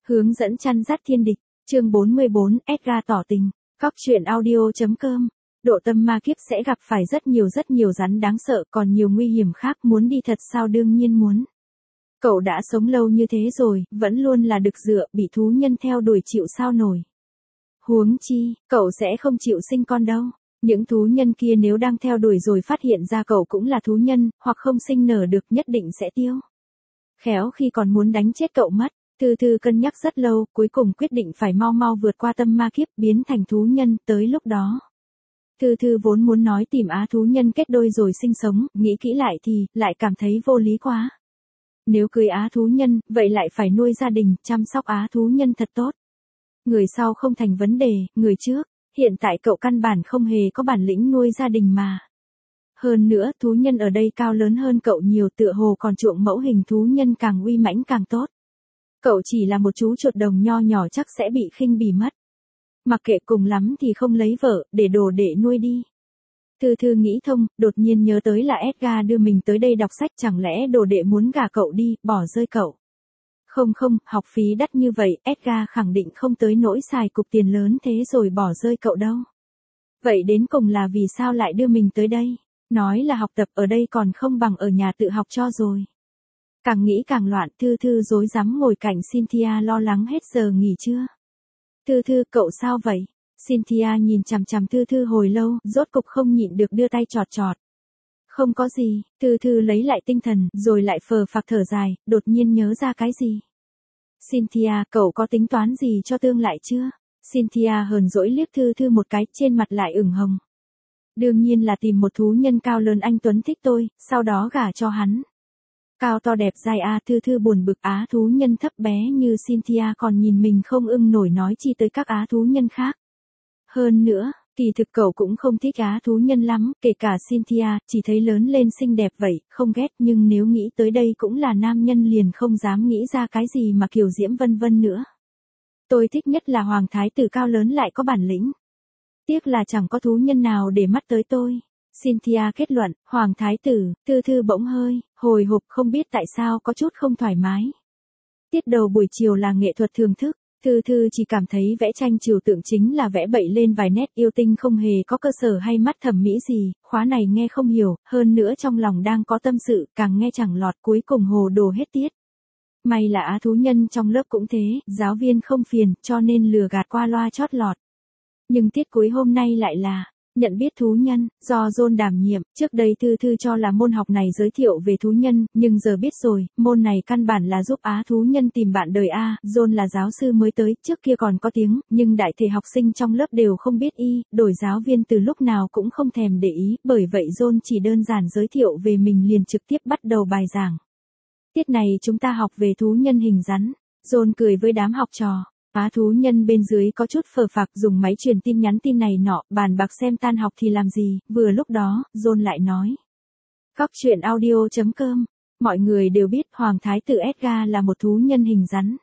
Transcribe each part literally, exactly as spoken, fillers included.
Hướng dẫn chăn dắt thiên địch, chương bốn mươi bốn, Edgar tỏ tình, Cóc truyện audio.com. Độ tâm ma kiếp sẽ gặp phải rất nhiều rất nhiều rắn đáng sợ, còn nhiều nguy hiểm khác, muốn đi thật sao? Đương nhiên muốn. Cậu đã sống lâu như thế rồi, vẫn luôn là đực dựa, bị thú nhân theo đuổi chịu sao nổi. Huống chi, cậu sẽ không chịu sinh con đâu. Những thú nhân kia nếu đang theo đuổi rồi phát hiện ra cậu cũng là thú nhân, hoặc không sinh nở được, nhất định sẽ tiêu. Khéo khi còn muốn đánh chết cậu mất. Thư Thư cân nhắc rất lâu, cuối cùng quyết định phải mau mau vượt qua tâm ma kiếp, biến thành thú nhân. Tới lúc đó, Thư Thư vốn muốn nói tìm á thú nhân kết đôi rồi sinh sống, nghĩ kỹ lại thì, lại cảm thấy vô lý quá. Nếu cưới á thú nhân, vậy lại phải nuôi gia đình, chăm sóc á thú nhân thật tốt. Người sau không thành vấn đề, người trước, hiện tại cậu căn bản không hề có bản lĩnh nuôi gia đình mà. Hơn nữa, thú nhân ở đây cao lớn hơn cậu nhiều, tựa hồ còn chuộng mẫu hình thú nhân càng uy mãnh càng tốt. Cậu chỉ là một chú chuột đồng nho nhỏ chắc sẽ bị khinh bỉ mất. Mặc kệ, cùng lắm thì không lấy vợ, để đồ đệ nuôi đi. Thư Thư nghĩ thông, đột nhiên nhớ tới là Edgar đưa mình tới đây đọc sách, chẳng lẽ đồ đệ muốn gả cậu đi, bỏ rơi cậu. Không không, học phí đắt như vậy, Edgar khẳng định không tới nỗi xài cục tiền lớn thế rồi bỏ rơi cậu đâu. Vậy đến cùng là vì sao lại đưa mình tới đây? Nói là học tập ở đây còn không bằng ở nhà tự học cho rồi. Càng nghĩ càng loạn, Thư Thư rối rắm ngồi cạnh Cynthia lo lắng hết giờ nghỉ trưa. Thư Thư, cậu sao vậy? Cynthia nhìn chằm chằm Thư Thư hồi lâu, rốt cục không nhịn được đưa tay chọt chọt. Không có gì, Thư Thư lấy lại tinh thần, rồi lại phờ phạc thở dài, đột nhiên nhớ ra cái gì. Cynthia, cậu có tính toán gì cho tương lai chưa? Cynthia hờn dỗi liếc Thư Thư một cái, trên mặt lại ửng hồng. Đương nhiên là tìm một thú nhân cao lớn anh tuấn thích tôi, sau đó gả cho hắn. Cao to đẹp dai a, Thư Thư buồn bực, á thú nhân thấp bé như Cynthia còn nhìn mình không ưng nổi, nói chi tới các á thú nhân khác. Hơn nữa, kỳ thực cậu cũng không thích á thú nhân lắm, kể cả Cynthia, chỉ thấy lớn lên xinh đẹp vậy, không ghét, nhưng nếu nghĩ tới đây cũng là nam nhân liền không dám nghĩ ra cái gì mà kiều diễm vân vân nữa. Tôi thích nhất là hoàng thái tử cao lớn lại có bản lĩnh. Tiếc là chẳng có thú nhân nào để mắt tới tôi. Cynthia kết luận, hoàng thái tử, Thư Thư bỗng hơi, hồi hộp, không biết tại sao có chút không thoải mái. Tiết đầu buổi chiều là nghệ thuật thưởng thức, Thư Thư chỉ cảm thấy vẽ tranh trừu tượng chính là vẽ bậy lên vài nét, yêu tinh không hề có cơ sở hay mắt thẩm mỹ gì, khóa này nghe không hiểu, hơn nữa trong lòng đang có tâm sự, càng nghe chẳng lọt, cuối cùng hồ đồ hết tiết. May là á thú nhân trong lớp cũng thế, giáo viên không phiền, cho nên lừa gạt qua loa chót lọt. Nhưng tiết cuối hôm nay lại là nhận biết thú nhân, do John đảm nhiệm. Trước đây Thư Thư cho là môn học này giới thiệu về thú nhân, nhưng giờ biết rồi, môn này căn bản là giúp á thú nhân tìm bạn đời a. John là giáo sư mới tới, trước kia còn có tiếng, nhưng đại thể học sinh trong lớp đều không biết y, đổi giáo viên từ lúc nào cũng không thèm để ý, bởi vậy John chỉ đơn giản giới thiệu về mình liền trực tiếp bắt đầu bài giảng. Tiết này chúng ta học về thú nhân hình rắn. John cười với đám học trò. Á thú nhân bên dưới có chút phờ phạc, dùng máy truyền tin nhắn tin này nọ, bàn bạc xem tan học thì làm gì. Vừa lúc đó, John lại nói. Cóc truyện audio.com. Mọi người đều biết hoàng thái tử Edgar là một thú nhân hình rắn.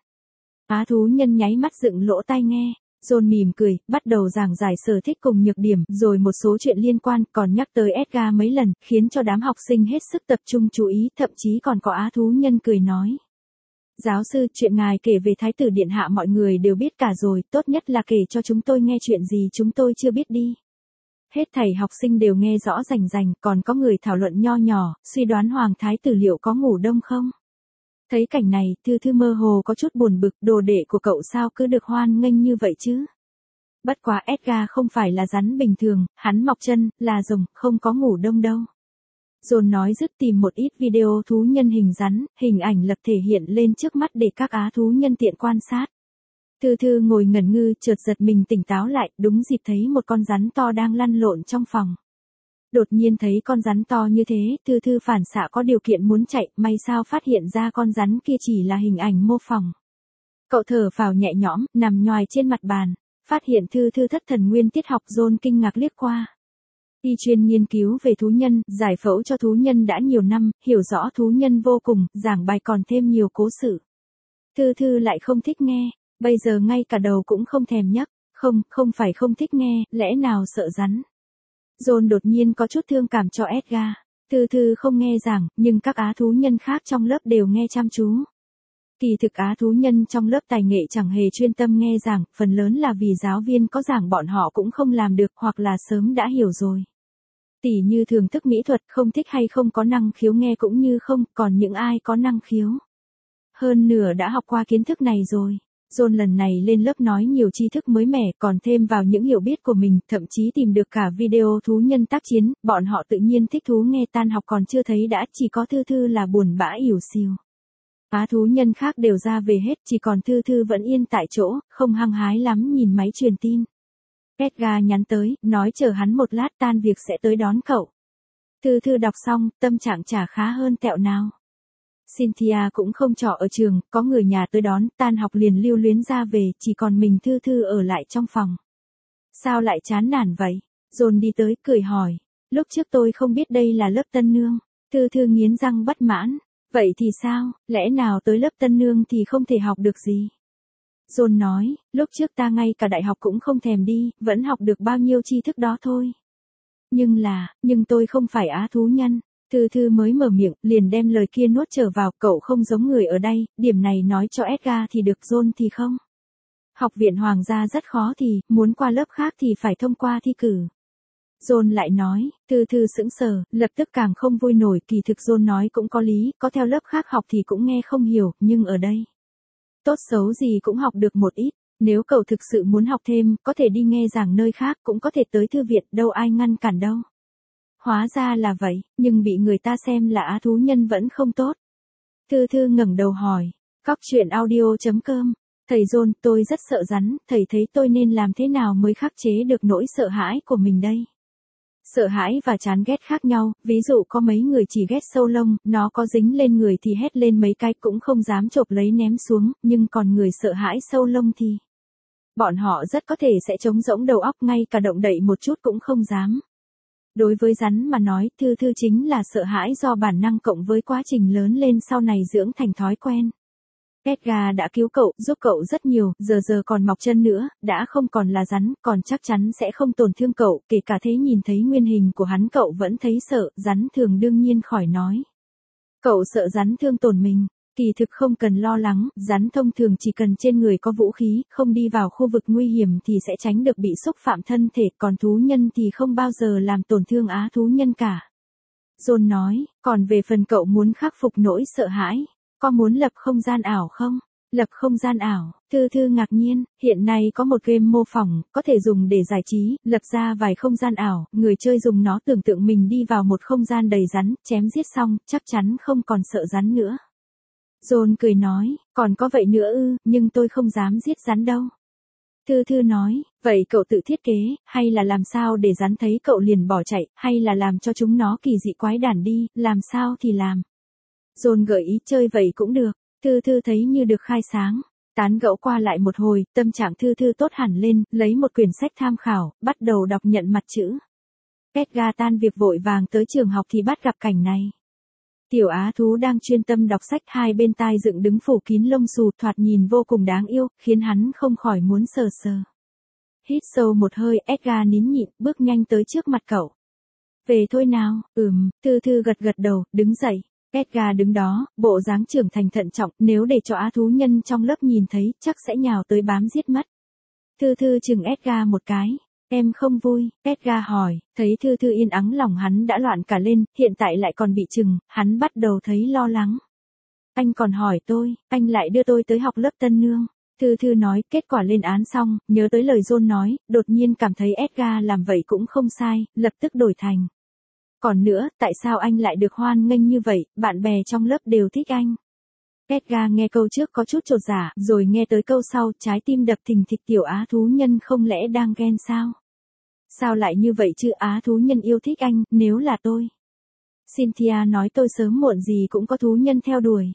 Á thú nhân nháy mắt dựng lỗ tai nghe. John mỉm cười, bắt đầu giảng giải sở thích cùng nhược điểm, rồi một số chuyện liên quan, còn nhắc tới Edgar mấy lần, khiến cho đám học sinh hết sức tập trung chú ý, thậm chí còn có á thú nhân cười nói. Giáo sư, chuyện ngài kể về thái tử điện hạ mọi người đều biết cả rồi, tốt nhất là kể cho chúng tôi nghe chuyện gì chúng tôi chưa biết đi. Hết thảy học sinh đều nghe rõ rành rành, còn có người thảo luận nho nhỏ, suy đoán hoàng thái tử liệu có ngủ đông không. Thấy cảnh này, Thư Thư mơ hồ có chút buồn bực, đồ đệ của cậu sao cứ được hoan nghênh như vậy chứ. Bất quá Edgar không phải là rắn bình thường, hắn mọc chân, là rồng, không có ngủ đông đâu. John nói dứt tìm một ít video thú nhân hình rắn, hình ảnh lập thể hiện lên trước mắt để các á thú nhân tiện quan sát. Thư Thư ngồi ngẩn ngư, chợt giật mình tỉnh táo lại, đúng dịp thấy một con rắn to đang lăn lộn trong phòng. Đột nhiên thấy con rắn to như thế, Thư Thư phản xạ có điều kiện muốn chạy, may sao phát hiện ra con rắn kia chỉ là hình ảnh mô phỏng. Cậu thở phào nhẹ nhõm, nằm nhoài trên mặt bàn, phát hiện Thư Thư thất thần nguyên tiết học. John kinh ngạc liếc qua. Y chuyên nghiên cứu về thú nhân, giải phẫu cho thú nhân đã nhiều năm, hiểu rõ thú nhân vô cùng, giảng bài còn thêm nhiều cố sự. Thư Thư lại không thích nghe, bây giờ ngay cả đầu cũng không thèm nhấc, không, không phải không thích nghe, lẽ nào sợ rắn. John đột nhiên có chút thương cảm cho Edgar. Thư Thư không nghe giảng, nhưng các á thú nhân khác trong lớp đều nghe chăm chú. Kỳ thực á thú nhân trong lớp tài nghệ chẳng hề chuyên tâm nghe giảng, phần lớn là vì giáo viên có giảng bọn họ cũng không làm được hoặc là sớm đã hiểu rồi. Tỉ như thưởng thức mỹ thuật không thích hay không có năng khiếu nghe cũng như không, còn những ai có năng khiếu hơn nửa đã học qua kiến thức này rồi. John lần này lên lớp nói nhiều tri thức mới mẻ, còn thêm vào những hiểu biết của mình, thậm chí tìm được cả video thú nhân tác chiến, bọn họ tự nhiên thích thú nghe. Tan học còn chưa thấy đã, chỉ có Thư Thư là buồn bã ỉu xìu. Á thú nhân khác đều ra về hết, chỉ còn Thư Thư vẫn yên tại chỗ, không hăng hái lắm nhìn máy truyền tin. Edgar nhắn tới, nói chờ hắn một lát tan việc sẽ tới đón cậu. Thư Thư đọc xong, tâm trạng chả khá hơn tẹo nào. Cynthia cũng không trọ ở trường, có người nhà tới đón, tan học liền lưu luyến ra về, chỉ còn mình Thư Thư ở lại trong phòng. Sao lại chán nản vậy? John đi tới, cười hỏi. Lúc trước tôi không biết đây là lớp tân nương. Thư Thư nghiến răng bất mãn. Vậy thì sao, lẽ nào tới lớp tân nương thì không thể học được gì? John nói, lúc trước ta ngay cả đại học cũng không thèm đi, vẫn học được bao nhiêu tri thức đó thôi. Nhưng là, nhưng tôi không phải á thú nhân. Thư Thư mới mở miệng, liền đem lời kia nuốt trở vào, cậu không giống người ở đây, điểm này nói cho Edgar thì được, John thì không. Học viện hoàng gia rất khó thì, muốn qua lớp khác thì phải thông qua thi cử. John lại nói, Thư Thư sững sờ, lập tức càng không vui nổi, kỳ thực John nói cũng có lý, có theo lớp khác học thì cũng nghe không hiểu, nhưng ở đây, tốt xấu gì cũng học được một ít, nếu cậu thực sự muốn học thêm, có thể đi nghe giảng nơi khác, cũng có thể tới thư viện, đâu ai ngăn cản đâu. Hóa ra là vậy, nhưng bị người ta xem là á thú nhân vẫn không tốt. Thư Thư ngẩng đầu hỏi, Cóc truyện audio chấm com, thầy John, tôi rất sợ rắn, thầy thấy tôi nên làm thế nào mới khắc chế được nỗi sợ hãi của mình đây? Sợ hãi và chán ghét khác nhau, ví dụ có mấy người chỉ ghét sâu lông, nó có dính lên người thì hét lên mấy cái cũng không dám chộp lấy ném xuống, nhưng còn người sợ hãi sâu lông thì bọn họ rất có thể sẽ trống rỗng đầu óc, ngay cả động đậy một chút cũng không dám. Đối với rắn mà nói, Thư Thư chính là sợ hãi do bản năng cộng với quá trình lớn lên sau này dưỡng thành thói quen. Edgar đã cứu cậu, giúp cậu rất nhiều, giờ giờ còn mọc chân nữa, đã không còn là rắn, còn chắc chắn sẽ không tổn thương cậu, kể cả thế nhìn thấy nguyên hình của hắn cậu vẫn thấy sợ, rắn thường đương nhiên khỏi nói. Cậu sợ rắn thương tổn mình, kỳ thực không cần lo lắng, rắn thông thường chỉ cần trên người có vũ khí, không đi vào khu vực nguy hiểm thì sẽ tránh được bị xúc phạm thân thể, còn thú nhân thì không bao giờ làm tổn thương á thú nhân cả. John nói, còn về phần cậu muốn khắc phục nỗi sợ hãi, có muốn lập không gian ảo không? Lập không gian ảo, Thư Thư ngạc nhiên, hiện nay có một game mô phỏng, có thể dùng để giải trí, lập ra vài không gian ảo, người chơi dùng nó tưởng tượng mình đi vào một không gian đầy rắn, chém giết xong, chắc chắn không còn sợ rắn nữa. John cười nói, còn có vậy nữa ư, nhưng tôi không dám giết rắn đâu. Thư Thư nói, vậy cậu tự thiết kế, hay là làm sao để rắn thấy cậu liền bỏ chạy, hay là làm cho chúng nó kỳ dị quái đản đi, làm sao thì làm. John gợi ý chơi vậy cũng được, Thư Thư thấy như được khai sáng. Tán gẫu qua lại một hồi, tâm trạng Thư Thư tốt hẳn lên, lấy một quyển sách tham khảo, bắt đầu đọc nhận mặt chữ. Edgar tan việc vội vàng tới trường học thì bắt gặp cảnh này. Tiểu á thú đang chuyên tâm đọc sách, hai bên tai dựng đứng phủ kín lông xù, thoạt nhìn vô cùng đáng yêu, khiến hắn không khỏi muốn sờ sờ. Hít sâu một hơi, Edgar nín nhịn, bước nhanh tới trước mặt cậu. Về thôi nào, ừm, Thư Thư gật gật đầu, đứng dậy. Edgar đứng đó, bộ dáng trưởng thành thận trọng, nếu để cho á thú nhân trong lớp nhìn thấy, chắc sẽ nhào tới bám giết mất. Thư Thư chừng Edgar một cái. Em không vui, Edgar hỏi, thấy Thư Thư yên ắng lòng hắn đã loạn cả lên, hiện tại lại còn bị chừng, hắn bắt đầu thấy lo lắng. Anh còn hỏi tôi, anh lại đưa tôi tới học lớp tân nương. Thư Thư nói, kết quả lên án xong, nhớ tới lời John nói, đột nhiên cảm thấy Edgar làm vậy cũng không sai, lập tức đổi thành. Còn nữa, tại sao anh lại được hoan nghênh như vậy, bạn bè trong lớp đều thích anh. Edgar nghe câu trước có chút chột dạ, rồi nghe tới câu sau, trái tim đập thình thịch, tiểu á thú nhân không lẽ đang ghen sao? Sao lại như vậy chứ, á thú nhân yêu thích anh, nếu là tôi. Cynthia nói tôi sớm muộn gì cũng có thú nhân theo đuổi.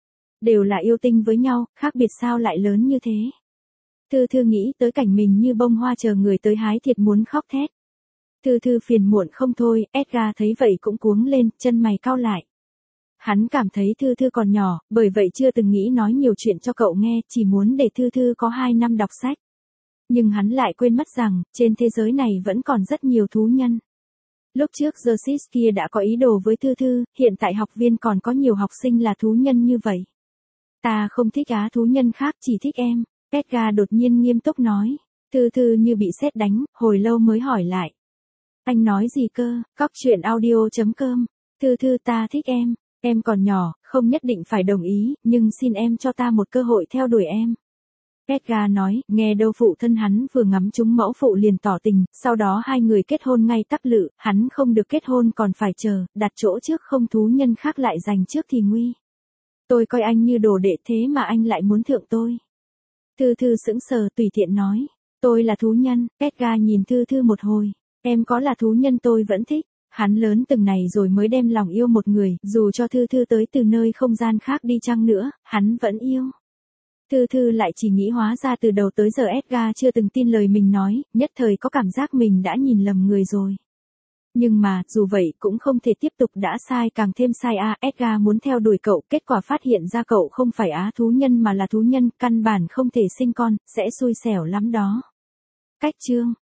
Đều là yêu tinh với nhau, khác biệt sao lại lớn như thế. Thư Thư nghĩ tới cảnh mình như bông hoa chờ người tới hái thiệt muốn khóc thét. Thư Thư phiền muộn không thôi, Edgar thấy vậy cũng cuống lên, chân mày cau lại. Hắn cảm thấy Thư Thư còn nhỏ, bởi vậy chưa từng nghĩ nói nhiều chuyện cho cậu nghe, chỉ muốn để Thư Thư có hai năm đọc sách. Nhưng hắn lại quên mất rằng, trên thế giới này vẫn còn rất nhiều thú nhân. Lúc trước Jersis kia đã có ý đồ với Thư Thư, hiện tại học viên còn có nhiều học sinh là thú nhân như vậy. Ta không thích á thú nhân khác, chỉ thích em. Edgar đột nhiên nghiêm túc nói. Thư Thư như bị sét đánh, hồi lâu mới hỏi lại. Anh nói gì cơ? Cóc truyện audio chấm com. Thư Thư, ta thích em. Em còn nhỏ, không nhất định phải đồng ý, nhưng xin em cho ta một cơ hội theo đuổi em. Edgar nói, nghe đâu phụ thân hắn vừa ngắm trúng mẫu phụ liền tỏ tình, sau đó hai người kết hôn ngay tắc lự, hắn không được kết hôn còn phải chờ, đặt chỗ trước không thú nhân khác lại giành trước thì nguy. Tôi coi anh như đồ đệ thế mà anh lại muốn thượng tôi. Thư Thư sững sờ tùy tiện nói, tôi là thú nhân. Edgar nhìn Thư Thư một hồi, em có là thú nhân tôi vẫn thích. Hắn lớn từng này rồi mới đem lòng yêu một người, dù cho Thư Thư tới từ nơi không gian khác đi chăng nữa, hắn vẫn yêu. Thư Thư lại chỉ nghĩ hóa ra từ đầu tới giờ Edgar chưa từng tin lời mình nói, nhất thời có cảm giác mình đã nhìn lầm người rồi. Nhưng mà, dù vậy cũng không thể tiếp tục, đã sai càng thêm sai a. Edgar muốn theo đuổi cậu, kết quả phát hiện ra cậu không phải á thú nhân mà là thú nhân, căn bản không thể sinh con, sẽ xui xẻo lắm đó. Cách chương